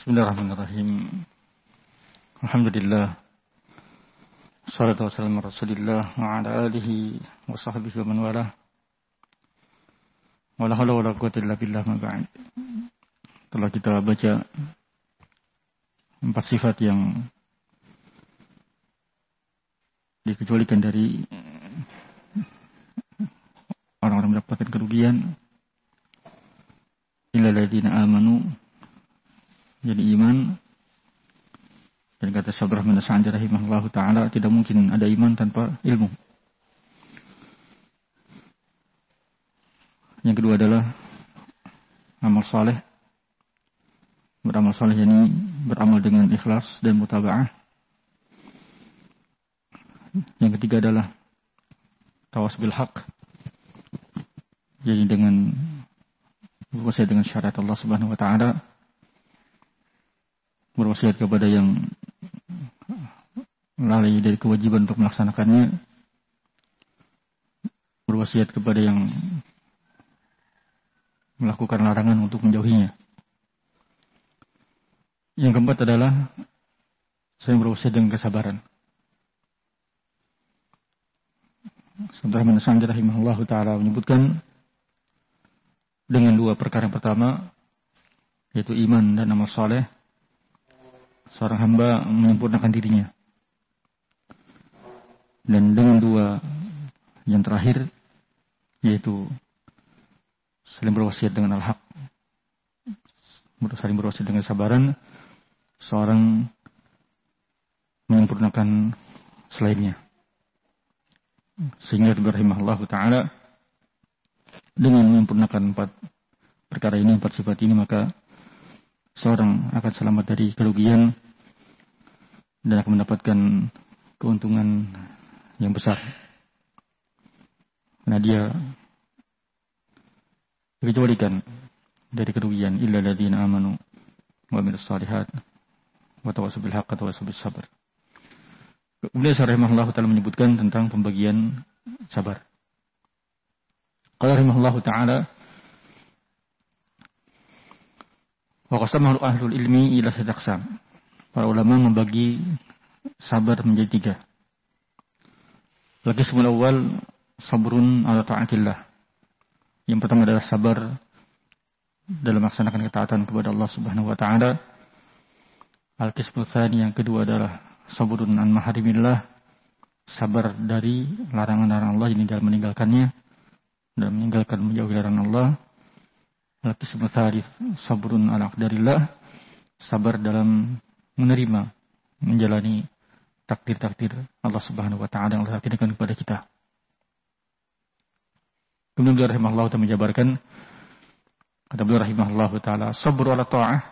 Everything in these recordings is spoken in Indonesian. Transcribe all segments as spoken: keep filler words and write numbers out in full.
Bismillahirrahmanirrahim. Alhamdulillah. Wassalatu wassalamu ala Rasulillah wa ala alihi wa sahbihi wa man walah. Wala haula wala quwwata illa billah ma ba'd. Telah kita baca empat sifat yang dikecualikan dari orang-orang mendapatkan kerugian. Illal ladzina amanu, jadi iman. Dan kata Syekh Abdurrahman As-Sa'di rahimahullahu taala, tidak mungkin ada iman tanpa ilmu. Yang kedua adalah amal saleh. Beramal saleh ini beramal dengan ikhlas dan mutaba'ah. Yang ketiga adalah tawas bil haq. Jadi dengan berwasiat dengan syariat Allah Subhanahu wa taala, berwasiat kepada yang lalai dari kewajiban untuk melaksanakannya, berwasiat kepada yang melakukan larangan untuk menjauhinya. Yang keempat adalah saya berwasiat dengan kesabaran. Syekh Abdurrahman As-Sa'di rahimahullahu taala menyebutkan dengan dua perkara. Yang pertama yaitu iman dan amal saleh, seorang hamba menyempurnakan dirinya. Dan dengan dua yang terakhir yaitu saling berwasiat dengan al-haq, saling berwasiat dengan kesabaran, seorang menyempurnakan selainnya. Sehingga rahimahullah ta'ala dengan menyempurnakan empat perkara ini, empat sifat ini, maka seorang akan selamat dari kerugian dan akan mendapatkan keuntungan yang besar. Karena dia dikecualikan dari kerugian. Illa ladzina amanu wa amilus shalihat wa tawassaw bil haqq wa tawassaw bis sabr. Kemudian Syekh rahimahullah taala menyebutkan tentang pembagian sabar. Qala rahimahullah taala, wa qasamahu ahlul ilmi ila sadaqsam. Para ulama membagi sabar menjadi tiga. Al-qismul awal sabrun ala ta'atillah. Yang pertama adalah sabar dalam melaksanakan ketaatan kepada Allah Subhanahu wa taala. Al-qismul tsani, yang kedua adalah sabrun an maharimillah. Sabar dari larangan-larangan Allah, ini dalam meninggalkannya dan meninggalkan menjauhi larangan Allah. Al-qismul tsalits sabrun ala aqdarillah. Sabar dalam menerima, menjalani takdir-takdir Allah Subhanahu wa taala yang Allah takdirkan kepada kita. Kemudian beliau rahimahullah ta'ala menjabarkan, kata beliau rahimahullah ta'ala, sabru ala ta'ah,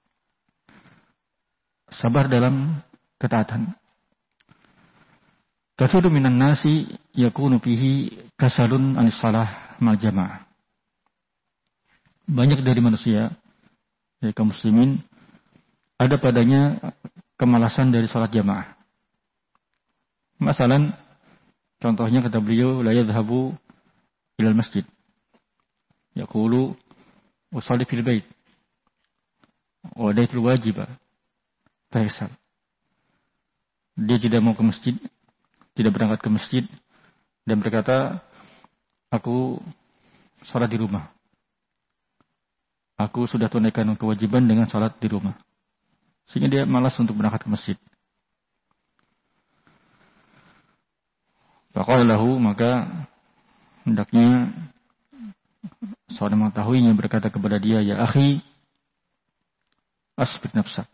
sabar dalam ketaatan. Katsiru minan nasi yakunu fihi kasalun anis salah ma'al jamaah. Banyak dari manusia, dari kaum muslimin, ada padanya kemalasan dari salat jamaah. Masalan, contohnya kata beliau, la yadhhabu ilal masjid, yaqulu usalli fil bait wa daitul wajibah faisal. Dia tidak mau ke masjid, tidak berangkat ke masjid, dan berkata, aku salat di rumah. Aku sudah tunaikan kewajiban dengan salat di rumah. Sehingga dia malas untuk berangkat ke masjid. Faqala lahu, maka hendaknya seorang mengetahuinya berkata kepada dia, ya akhi, asbir nafsak.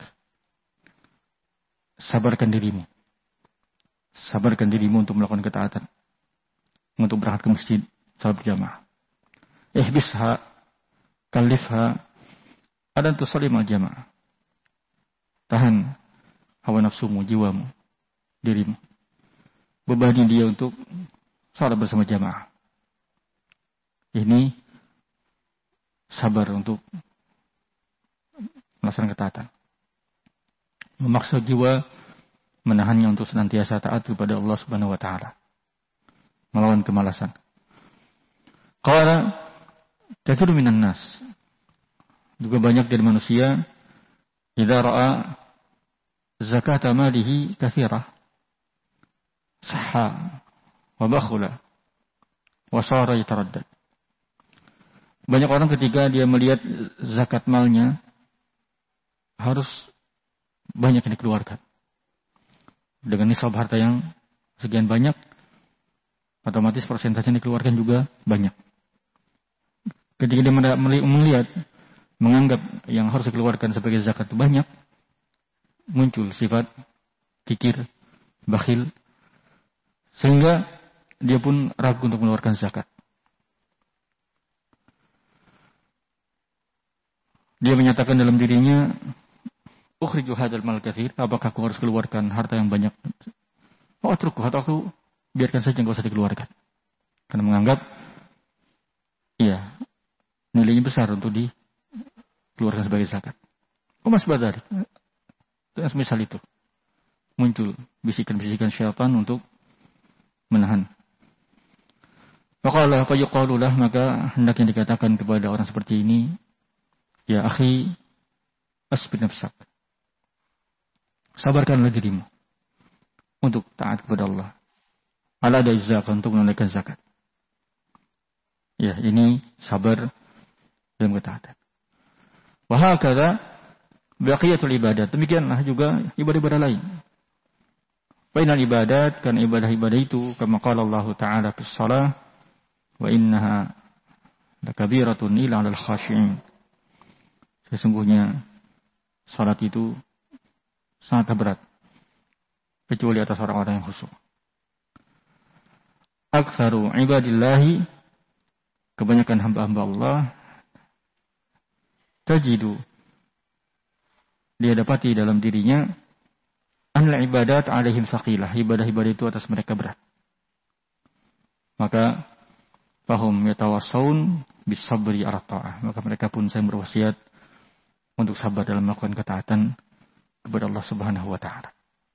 Sabarkan dirimu. Sabarkan dirimu untuk melakukan ketaatan. Untuk berangkat ke masjid, salat berjamaah. Ihbisha, kalifha, adan tusalli ma'al jamaah. Tahan hawa nafsumu, jiwamu, dirimu. Bebani dia untuk salat bersama jamaah. Ini sabar untuk melaksanakan ketaatan. Memaksa jiwa, menahannya untuk senantiasa taat kepada Allah Subhanahu wa taala. Melawan kemalasan. Qala katsirun minan nas. Juga banyak dari manusia idza ra'a zakata malihi katsirah sahha wa bakhula wa sara yataraddad. Banyak orang ketika dia melihat zakat malnya harus banyak yang dikeluarkan. Dengan nisab harta yang sekian banyak, otomatis persentase yang dikeluarkan juga banyak. Ketika dia melihat, menganggap yang harus dikeluarkan sebagai zakat itu banyak, muncul sifat kikir, bakhil, sehingga dia pun ragu untuk mengeluarkan zakat. Dia menyatakan dalam dirinya, ukhriju hadzal mal katsir, apakah aku harus keluarkan harta yang banyak? Oh, atruku, atau aku biarkan saja, enggak usah dikeluarkan. Karena menganggap iya, nilainya besar untuk dikeluarkan sebagai zakat. Oh, mas badari. Dengan semisal itu muncul bisikan-bisikan syaitan untuk menahan. Faqala fayuqalu lah, maka hendaknya dikatakan kepada orang seperti ini, ya akhi, asbir nafsak. Sabarkanlah dirimu untuk taat kepada Allah. Ala ada zakat, untuk menunaikan zakat. Ya, ini sabar dalam ketaatan. Wa hakadha baqiyatul ibadat. Demikianlah juga ibadah-ibadah lain. Bainal ibadat, kan ibadah-ibadah itu kama qala Allah Ta'ala fis shalah wa innaha lakabiratun illa 'alal khashi'in. Sesungguhnya salat itu sangat berat kecuali atas orang-orang yang khusyuk. Aktsaru ibadillahi, kebanyakan hamba-hamba Allah, tajidu, dia dapati dalam dirinya, anil ibadat alaihim saqilah, ibadah-ibadah itu atas mereka berat. Maka fahum yatawassaun bisabri ala ta'ah, maka mereka pun saya berwasiat untuk sabar dalam melakukan ketaatan kepada Allah Subhanahu wa taala.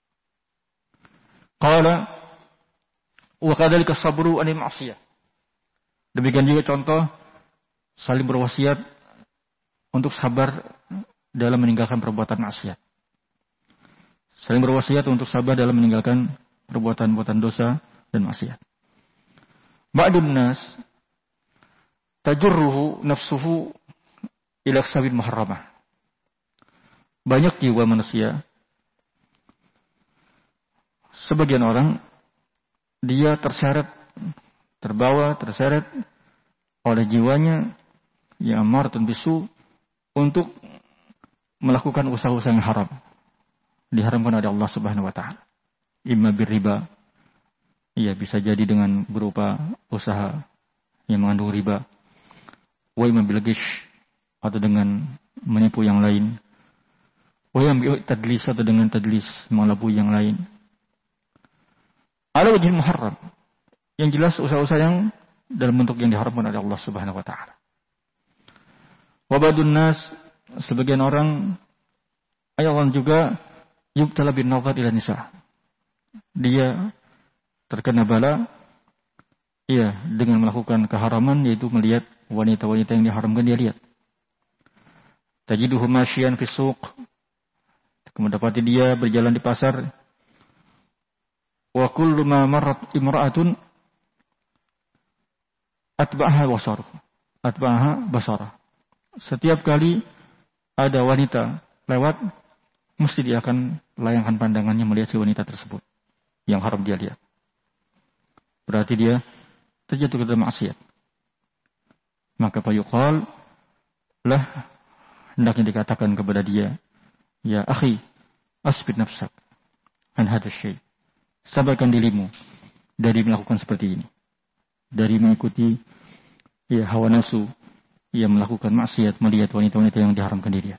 Qala wa kadzalika sabru anil ma'siyah. Demikian juga contoh saling berwasiat untuk sabar dalam meninggalkan perbuatan maksiat. Saling berwasiat untuk sabar dalam meninggalkan perbuatan-perbuatan dosa dan maksiat. Ba'dun nas tajurruhu nafsuhu ila sabil muharramah. Banyak jiwa manusia, sebagian orang, dia terseret, terbawa, terseret oleh jiwanya yang ammaratun bisu untuk melakukan usaha-usaha yang haram, diharamkan oleh Allah Subhanahu wa taala. Imma birriba, ya bisa jadi dengan berupa usaha yang mengandung riba, wa imma bil ghish, atau dengan menipu yang lain, wa imma tadlis, atau dengan tadlis mengelabui yang lain. Ala wajhil muharram, yang jelas usaha-usaha yang dalam bentuk yang diharamkan oleh Allah Subhanahu wa taala. Wa badun nas, sebagian orang ayawan juga yubtala bin nazar ila nisa. Dia terkena bala iya dengan melakukan keharaman, yaitu melihat wanita-wanita yang diharamkan dia lihat. Tajiduhu masyian fi suq, kemudian dapati dia berjalan di pasar. Wa kullu ma marrat imra'atun atba'aha basar. Atba'aha basara. Setiap kali ada wanita lewat, mesti dia akan layangkan pandangannya melihat si wanita tersebut yang haram dia lihat. Berarti dia terjatuh ke dalam maksiat. Maka fayuqal lah, hendaknya dikatakan kepada dia, ya akhi, asbir nafsak an hadzal syai'. Sabarkan dirimu dari melakukan seperti ini, dari mengikuti ya hawa nafsu, ia melakukan maksiat, melihat wanita-wanita yang diharamkan dirinya.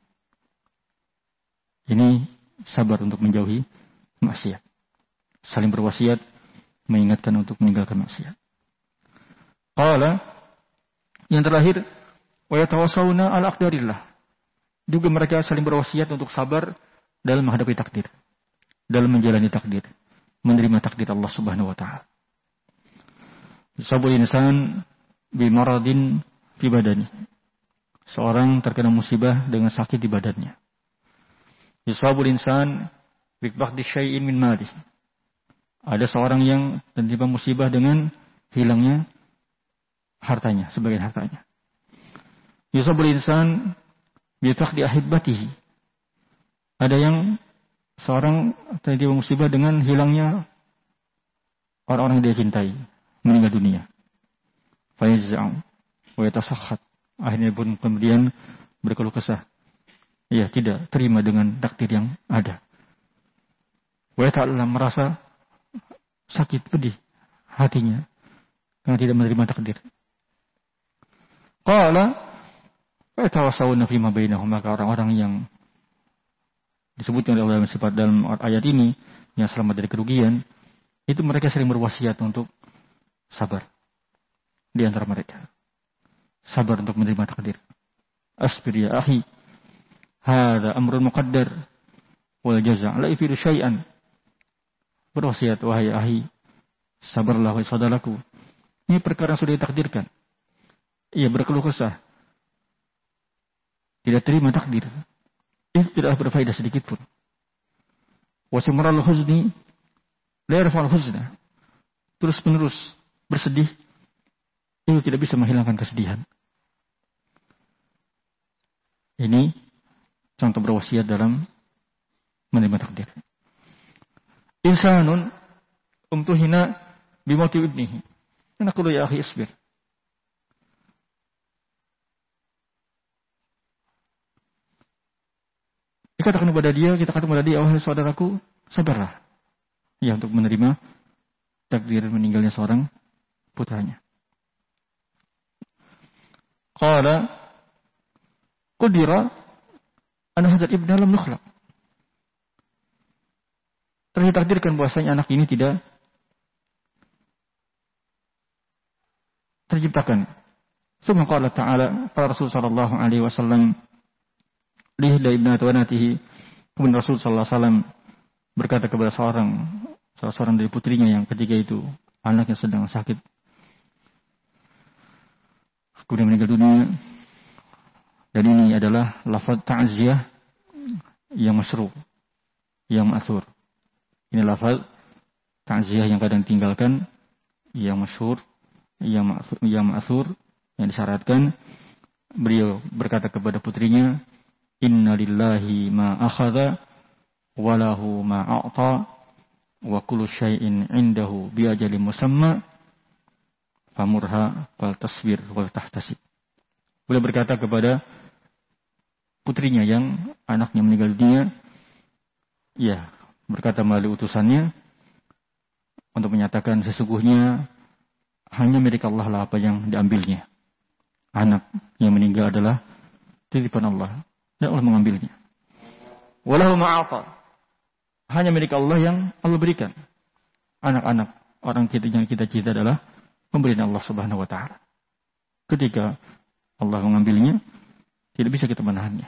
Ini sabar untuk menjauhi maksiat. Saling berwasiat mengingatkan untuk meninggalkan maksiat. Qala, yang terakhir, wa yatawassawna ala aqdarillah. Juga mereka saling berwasiat untuk sabar dalam menghadapi takdir, dalam menjalani takdir, menerima takdir Allah Subhanahu wa taala. Sabul insan bi maradin fi badani. Seorang terkena musibah dengan sakit di badannya. Yusabul insan bi faqdi syai'in min malih. Ada seorang yang tertimpa musibah dengan hilangnya hartanya, sebagian hartanya. Yusabul insan bi faqdi ahibbatihi. Ada yang seorang tertimpa musibah dengan hilangnya orang-orang yang dia cintai, meninggal dunia. Fa yajza'u wa yatasakhat. Akhirnya pun kemudian berkeluh kesah. Ia tidak terima dengan takdir yang ada. Wa ta'ala merasa sakit pedih hatinya karena tidak menerima takdir. Qala wa yatawassawna fi ma bainahum, maka orang-orang yang disebutkan oleh sifat dalam ayat ini yang selamat dari kerugian, itu mereka sering berwasiat untuk sabar di antara mereka. Sabar untuk menerima takdir. Asbir ya akhi, hadza amrun muqaddar wal jazaa la yafidu syai'an. Berwasiat, wahai akhi, sabarlah wahai saudaraku. Ini perkara yang sudah ditakdirkan. Ia berkeluh kesah, tidak terima takdir. Itu tidak berfaedah sedikit pun. Wasimral huzni la yarfa'ul huzna. Terus menerus bersedih, itu tidak bisa menghilangkan kesedihan. Ini contoh berwasiat dalam menerima takdir. Insanun umtuhina bimauti ibnihi. Naqulu ya akhi isbir. Dikatakan kepada dia, kita katakan kepada dia, wahai saudaraku, sabarlah. Ya, untuk menerima takdir meninggalnya seorang putranya. Qala qudira an hadzal ibna lam nukhlaq. Telah ditakdirkan bahwasanya anak ini tidak terciptakan. Suma qala ta'ala, qala Rasul sallallahu alaihi wasallam lihda ibnati wanatihi. Kemudian Rasul sallallahu alaihi wasallam berkata kepada seorang salah seorang dari putrinya yang ketika itu anaknya sedang sakit, kemudian meninggal dunia. Dan ini adalah lafaz ta'ziyah yang masyru', yang ma'thur. Ini lafaz ta'ziyah yang kadang tinggalkan, yang masyhur, yang ma'thur, yang ma'thur, yang disyaratkan. Beliau berkata kepada putrinya, inna lillahi ma akhadha wa lahu ma a'ta wa kullu syai'in 'indahu bi ajalin musamma famurha fal tasbir wal tahtasib. Beliau berkata kepada putrinya yang anaknya meninggal dunia, ya, berkata melalui utusannya untuk menyatakan sesungguhnya hanya milik Allah lah apa yang diambilnya. Anak yang meninggal adalah titipan Allah dan Allah mengambilnya. Walahu ma'afa, hanya milik Allah yang Allah berikan. Anak-anak orang kita yang kita cinta adalah pemberian Allah Subhanahu wa taala. Ketika Allah mengambilnya, tidak bisa kita menahannya.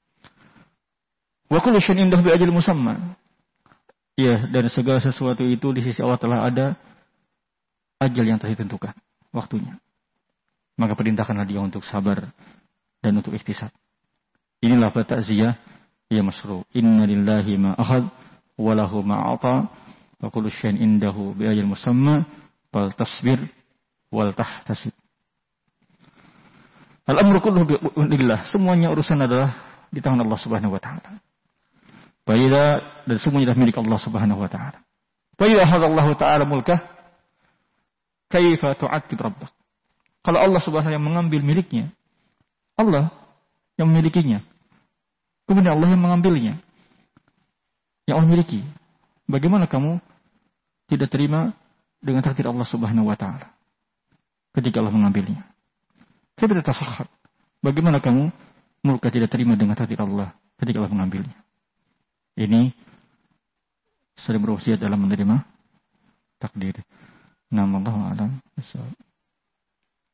Wa kullu syai'in indahu bi ajalin musamma. Ya, dan segala sesuatu itu di sisi Allah telah ada ajal yang telah ditentukan, waktunya. Maka perintahkanlah dia untuk sabar dan untuk ikhtisab. Inilah ta'ziyah ya masyru'. Inna lillahi ma akhadha wa lahu ma a'ta wa kullu syai'in indahu bi ajalin musamma fal tasbir wal tahtasib. Al-amru kulluhu billah. Semuanya urusan adalah di tangan Allah Subhanahu wa taala. Baida dan semuanya adalah milik Allah Subhanahu wa taala. Baida hadallahu taala mulkah kaifa tu'attib rabbak. Kalau Allah Subhanahu wa taala yang mengambil miliknya, Allah yang memilikinya. Kemudian Allah yang mengambilnya. Yang Allah miliki. Bagaimana kamu tidak terima dengan takdir Allah Subhanahu wa taala ketika Allah mengambilnya? Tidak tasakhat. Bagaimana kamu murka tidak terima dengan takdir Allah ketika Allah mengambilnya? Ini sering berwasiat dalam menerima takdir. Nama Allah alam.